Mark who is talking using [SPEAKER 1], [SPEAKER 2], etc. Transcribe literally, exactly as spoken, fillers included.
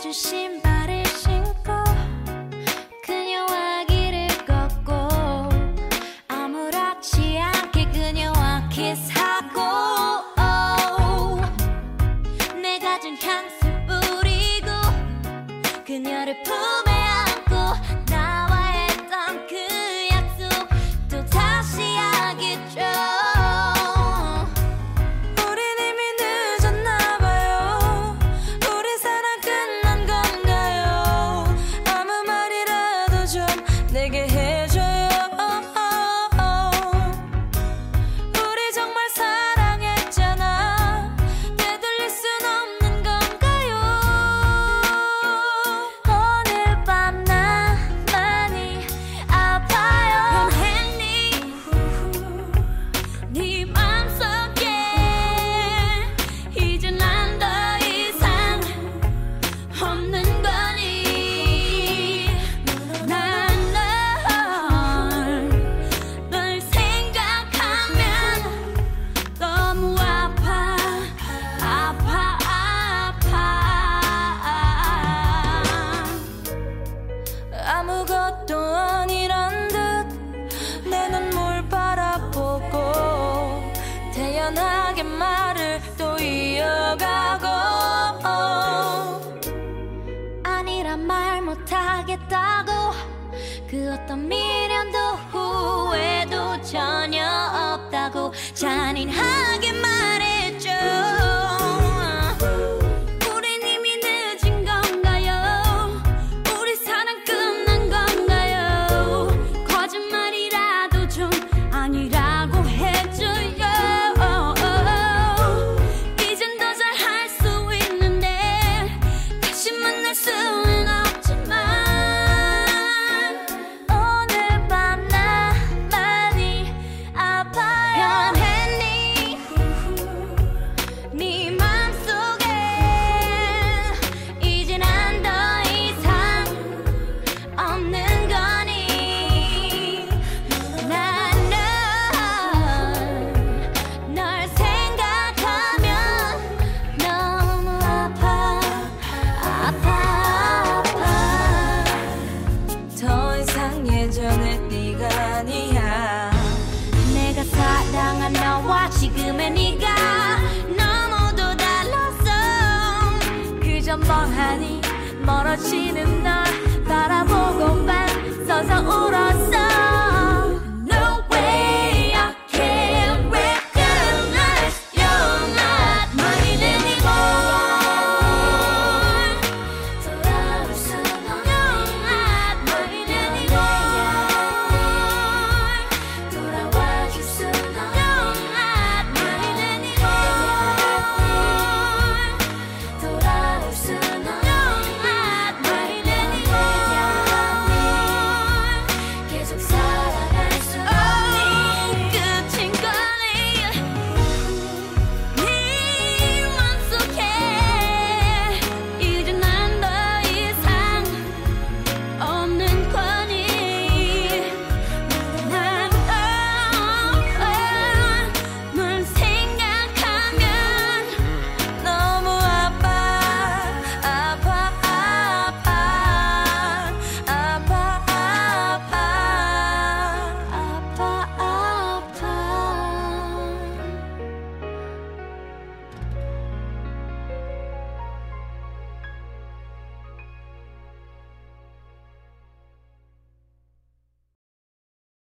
[SPEAKER 1] 내가준 신발을 신고 그녀와 길을 걷고 아무렇지 않게 그녀와 키스하고 내가 준 향수 뿌리고 그녀를 품에 안고 나와 했던 그 약속 또 다시 하겠죠. 우린 이미 늦었나봐요. 우리 사랑 끝난 건가요? 아무 말이라도 좀 내게 해줘요. 우리 정말 사랑했잖아. 되돌릴 순 없는 건가요? 오늘 밤 나 많이 아파요. 변했니? 네 맘속에 이제 난 더 이상 없는 거니. 난 널, 널 생각하면 너무 아파 아파 아파. 아무것도 아니란 듯 내 눈물 바라보고 태연하게 말을 또 이어가고 아니란 말 못하겠다고 그 어떤 미련도 후회도 전혀 없다고 잔인하게 말했죠. 우린 이미 늦은 건가요? 우리 사랑 끝난 건가요? 거짓말이라도 좀 아니라고 해줘요. 이젠 더 잘할 수 있는데 다시 만날 수는 없지만 오늘 밤 나 많이 아파요. 변했니? 네 맘속에 이제 난 더 이상 없는 거니. 난 널, 널 생각하면 너무 아파 아파 아파. 더 이상 예전의 네가 아니야. 내가 사랑한 너와 지금의 네가 너무도 달랐어. 그저 멍하니 멀어지는 널 바라보고만 서서 울었어.